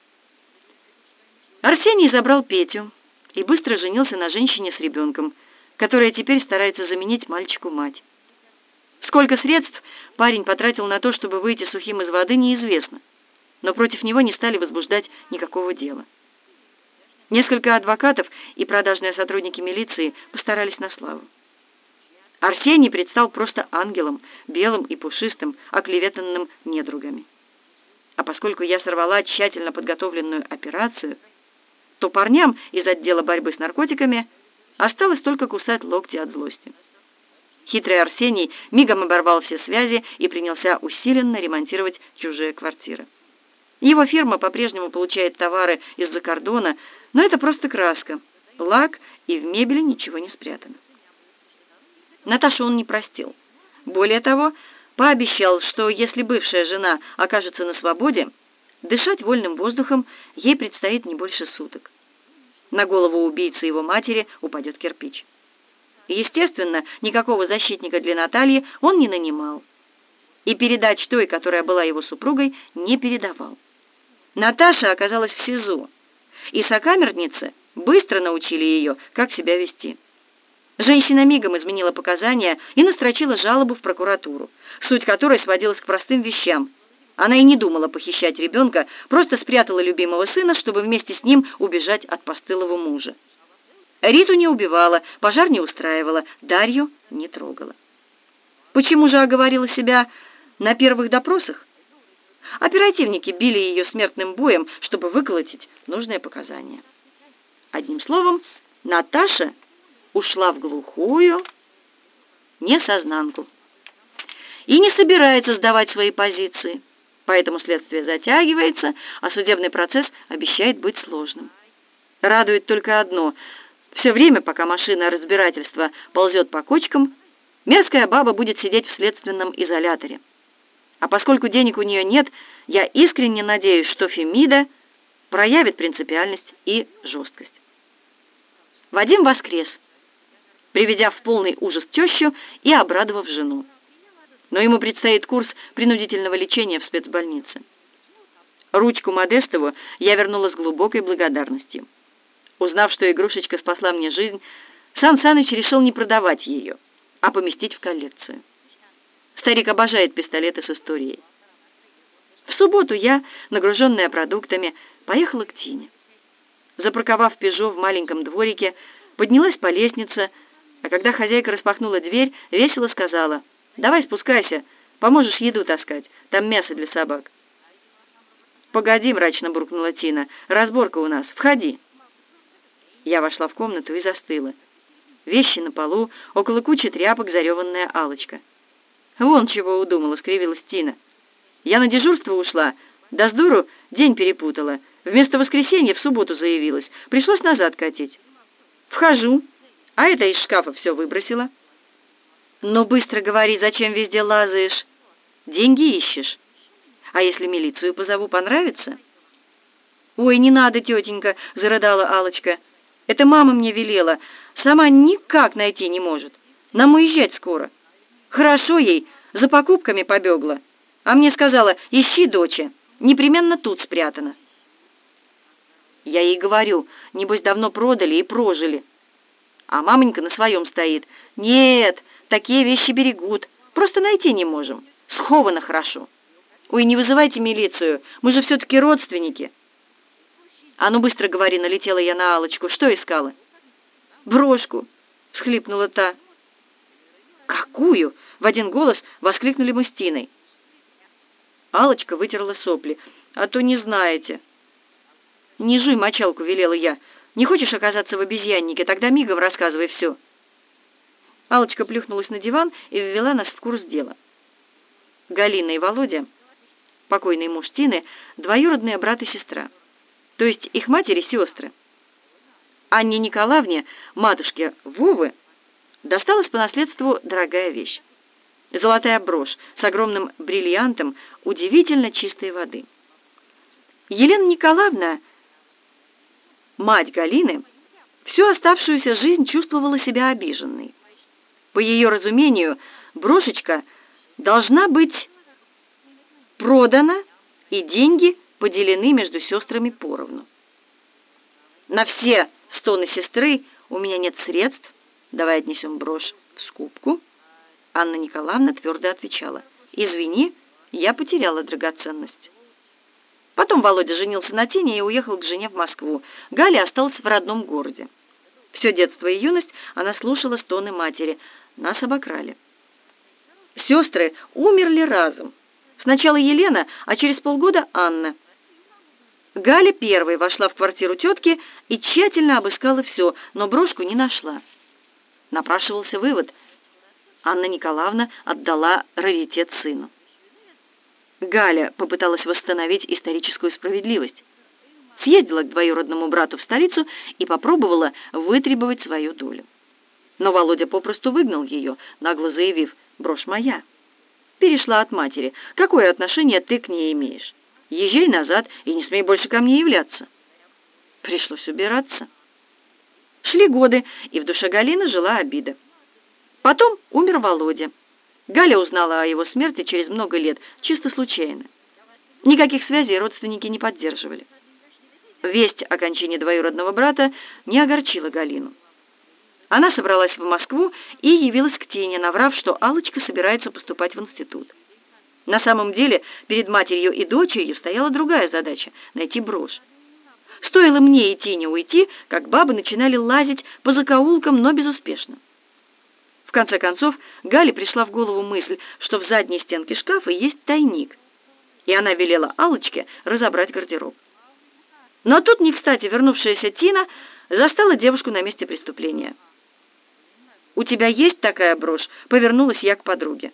Арсений забрал Петю и быстро женился на женщине с ребенком, которая теперь старается заменить мальчику мать. Сколько средств парень потратил на то, чтобы выйти сухим из воды, неизвестно, но против него не стали возбуждать никакого дела. Несколько адвокатов и продажные сотрудники милиции постарались на славу. Арсений предстал просто ангелом, белым и пушистым, оклеветанным недругами. А поскольку я сорвала тщательно подготовленную операцию, то парням из отдела борьбы с наркотиками осталось только кусать локти от злости. Хитрый Арсений мигом оборвал все связи и принялся усиленно ремонтировать чужие квартиры. Его фирма по-прежнему получает товары из-за кордона, но это просто краска, лак, и в мебели ничего не спрятано. Наташу он не простил. Более того, пообещал, что если бывшая жена окажется на свободе, дышать вольным воздухом ей предстоит не больше суток. На голову убийцы его матери упадет кирпич. Естественно, никакого защитника для Натальи он не нанимал. И передач той, которая была его супругой, не передавал. Наташа оказалась в СИЗО, и сокамерницы быстро научили ее, как себя вести. Женщина мигом изменила показания и настрочила жалобу в прокуратуру, суть которой сводилась к простым вещам. Она и не думала похищать ребенка, просто спрятала любимого сына, чтобы вместе с ним убежать от постылого мужа. Риту не убивала, пожар не устраивала, Дарью не трогала. Почему же оговорила себя на первых допросах? Оперативники били ее смертным боем, чтобы выколотить нужные показания. Одним словом, Наташа ушла в глухую несознанку и не собирается сдавать свои позиции, поэтому следствие затягивается, а судебный процесс обещает быть сложным. Радует только одно: все время, пока машина разбирательства ползет по кочкам, мерзкая баба будет сидеть в следственном изоляторе. А поскольку денег у нее нет, я искренне надеюсь, что Фемида проявит принципиальность и жесткость. Вадим воскрес, приведя в полный ужас тещу и обрадовав жену. Но ему предстоит курс принудительного лечения в спецбольнице. Ручку Модестову я вернула с глубокой благодарностью. Узнав, что игрушечка спасла мне жизнь, Сан Саныч решил не продавать ее, а поместить в коллекцию. Старик обожает пистолеты с историей. В субботу я, нагруженная продуктами, поехала к Тине. Запарковав «Пежо» в маленьком дворике, поднялась по лестнице, а когда хозяйка распахнула дверь, весело сказала: «Давай спускайся, поможешь еду таскать, там мясо для собак». «Погоди», — мрачно буркнула Тина, — «разборка у нас, входи». Я вошла в комнату и застыла. Вещи на полу, около кучи тряпок зареванная Алочка. «Вон чего удумала», — скривилась Тина. «Я на дежурство ушла, да с дуру день перепутала. Вместо воскресенья в субботу заявилась, пришлось назад катить. Вхожу, а это из шкафа все выбросила». «Ну быстро говори, зачем везде лазаешь? Деньги ищешь?» А если милицию позову, понравится? «Ой, не надо, тетенька», — зарыдала Алочка. «Это мама мне велела. Сама никак найти не может. Нам уезжать скоро. Хорошо ей, за покупками побегла. А мне сказала: ищи, доча, непременно тут спрятано». Я ей говорю: небось, давно продали и прожили. А маменька на своем стоит: нет, такие вещи берегут, просто найти не можем. Сховано хорошо. Ой, не вызывайте милицию, мы же все-таки родственники. А ну быстро говори, налетела я на Алочку. Что искала? Брошку, всхлипнула та. Какую? В один голос воскликнули мы с Тиной. Алочка вытерла сопли. А то не знаете. Не жуй мочалку, велела я. Не хочешь оказаться в обезьяннике, тогда мигом рассказывай все. Алочка плюхнулась на диван и ввела нас в курс дела. Галина и Володя, покойный муж Тины, двоюродные брат и сестра. То есть их матери сестры. Анне Николаевне, матушке Вовы, досталась по наследству дорогая вещь. Золотая брошь с огромным бриллиантом удивительно чистой воды. Елена Николаевна, мать Галины, всю оставшуюся жизнь чувствовала себя обиженной. По ее разумению, брошечка должна быть продана и деньги поделены между сестрами поровну. На все стоны сестры у меня нет средств, давай отнесем брошь в скупку. Анна Николаевна твердо отвечала: извини, я потеряла драгоценность. Потом Володя женился на Тине и уехал к жене в Москву. Галя осталась в родном городе. Все детство и юность она слушала стоны матери. Нас обокрали. Сестры умерли разом. Сначала Елена, а через полгода Анна. Галя первой вошла в квартиру тетки и тщательно обыскала все, но брошку не нашла. Напрашивался вывод: Анна Николаевна отдала раритет сыну. Галя попыталась восстановить историческую справедливость. Съездила к двоюродному брату в столицу и попробовала вытребовать свою долю. Но Володя попросту выгнал ее, нагло заявив: брошь моя. Перешла от матери. Какое отношение ты к ней имеешь? Езжай назад и не смей больше ко мне являться. Пришлось убираться. Шли годы, и в душе Галины жила обида. Потом умер Володя. Галя узнала о его смерти через много лет, чисто случайно. Никаких связей родственники не поддерживали. Весть о кончине двоюродного брата не огорчила Галину. Она собралась в Москву и явилась к Тине, наврав, что Алочка собирается поступать в институт. На самом деле, перед матерью и дочерью стояла другая задача — найти брошь. Стоило мне и Тине уйти, как бабы начинали лазить по закоулкам, но безуспешно. В конце концов, Гале пришла в голову мысль, что в задней стенке шкафа есть тайник, и она велела Алочке разобрать гардероб. Но тут не кстати вернувшаяся Тина застала девушку на месте преступления. «У тебя есть такая брошь?» — повернулась я к подруге.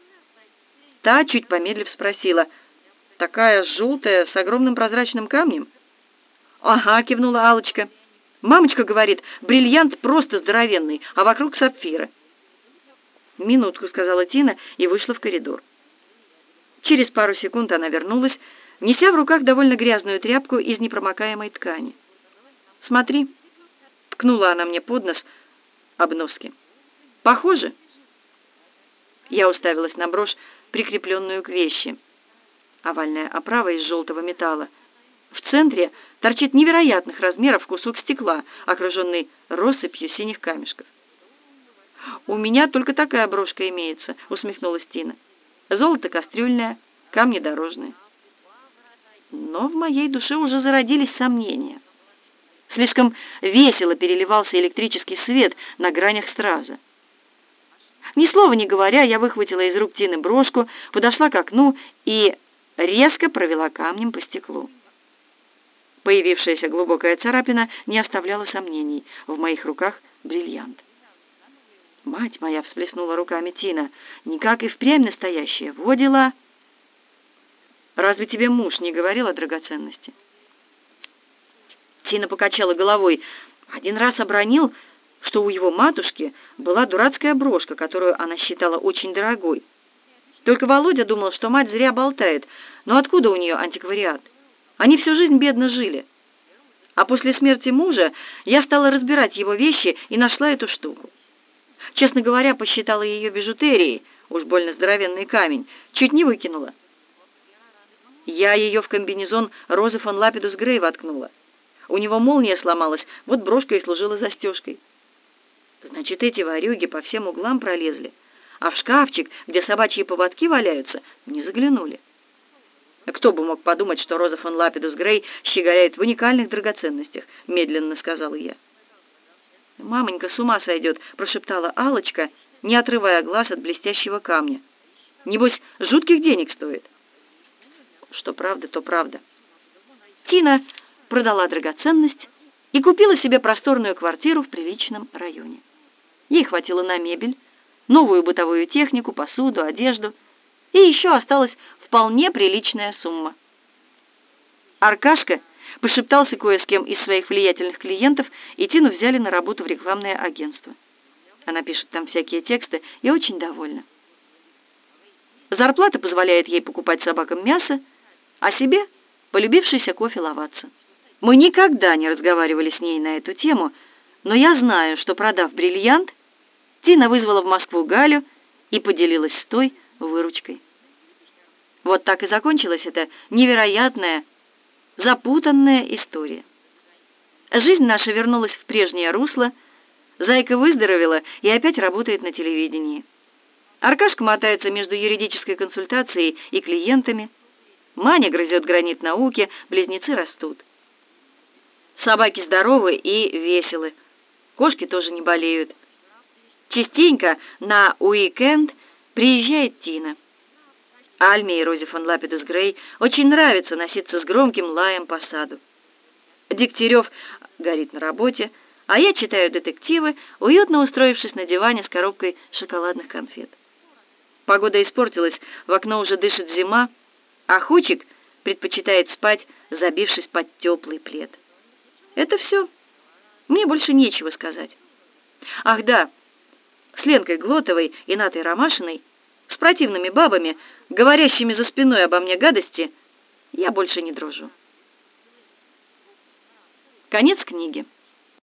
Та, чуть помедлив, спросила: «Такая желтая, с огромным прозрачным камнем?» «Ага», — кивнула Алочка. «Мамочка говорит, бриллиант просто здоровенный, а вокруг сапфиры». «Минутку», — сказала Тина и вышла в коридор. Через пару секунд она вернулась, неся в руках довольно грязную тряпку из непромокаемой ткани. «Смотри», — ткнула она мне под нос обноски. «Похоже?» Я уставилась на брошь, прикрепленную к вещи. Овальная оправа из желтого металла. В центре торчит невероятных размеров кусок стекла, окруженный россыпью синих камешков. «У меня только такая брошка имеется», — усмехнулась Тина. «Золото кастрюльное, камни дорожные». Но в моей душе уже зародились сомнения. Слишком весело переливался электрический свет на гранях страза. Ни слова не говоря, я выхватила из рук Тины брошку, подошла к окну и резко провела камнем по стеклу. Появившаяся глубокая царапина не оставляла сомнений. В моих руках бриллиант. «Мать моя!» — всплеснула руками Тина. «Никак и впрямь настоящая. Во дела!» «Разве тебе муж не говорил о драгоценности?» Тина покачала головой. Один раз обронил, что у его матушки была дурацкая брошка, которую она считала очень дорогой. Только Володя думал, что мать зря болтает. Но откуда у нее антиквариат? Они всю жизнь бедно жили. А после смерти мужа я стала разбирать его вещи и нашла эту штуку. Честно говоря, посчитала ее бижутерией, уж больно здоровенный камень, чуть не выкинула. Я ее в комбинезон Розы фон Лапидус Грей воткнула. У него молния сломалась, вот брошка и служила застежкой. Значит, эти ворюги по всем углам пролезли, а в шкафчик, где собачьи поводки валяются, не заглянули. Кто бы мог подумать, что Роза фон Лапидус Грей щеголяет в уникальных драгоценностях, медленно сказала я. «Мамонька с ума сойдет», — прошептала Аллочка, не отрывая глаз от блестящего камня. «Небось, жутких денег стоит». Что правда, то правда. Тина продала драгоценность и купила себе просторную квартиру в приличном районе. Ей хватило на мебель, новую бытовую технику, посуду, одежду, и еще осталась вполне приличная сумма. Аркашка пошептался кое с кем из своих влиятельных клиентов, и Тину взяли на работу в рекламное агентство. Она пишет там всякие тексты и очень довольна. Зарплата позволяет ей покупать собакам мясо, а себе полюбившийся кофе Лаватца. Мы никогда не разговаривали с ней на эту тему, но я знаю, что, продав бриллиант, Тина вызвала в Москву Галю и поделилась с той выручкой. Вот так и закончилась эта невероятная, запутанная история. Жизнь наша вернулась в прежнее русло, Зайка выздоровела и опять работает на телевидении. Аркашка мотается между юридической консультацией и клиентами, Маня грызет гранит науки, близнецы растут. Собаки здоровы и веселы, кошки тоже не болеют. Частенько на уикенд приезжает Тина. Альме и Розе фон Лапидус Грей очень нравится носиться с громким лаем по саду. Дегтярев горит на работе, а я читаю детективы, уютно устроившись на диване с коробкой шоколадных конфет. Погода испортилась, в окно уже дышит зима, а Хучик предпочитает спать, забившись под теплый плед. Это все. Мне больше нечего сказать. Ах да, с Ленкой Глотовой и Натой Ромашиной, с противными бабами, говорящими за спиной обо мне гадости, я больше не дружу. Конец книги.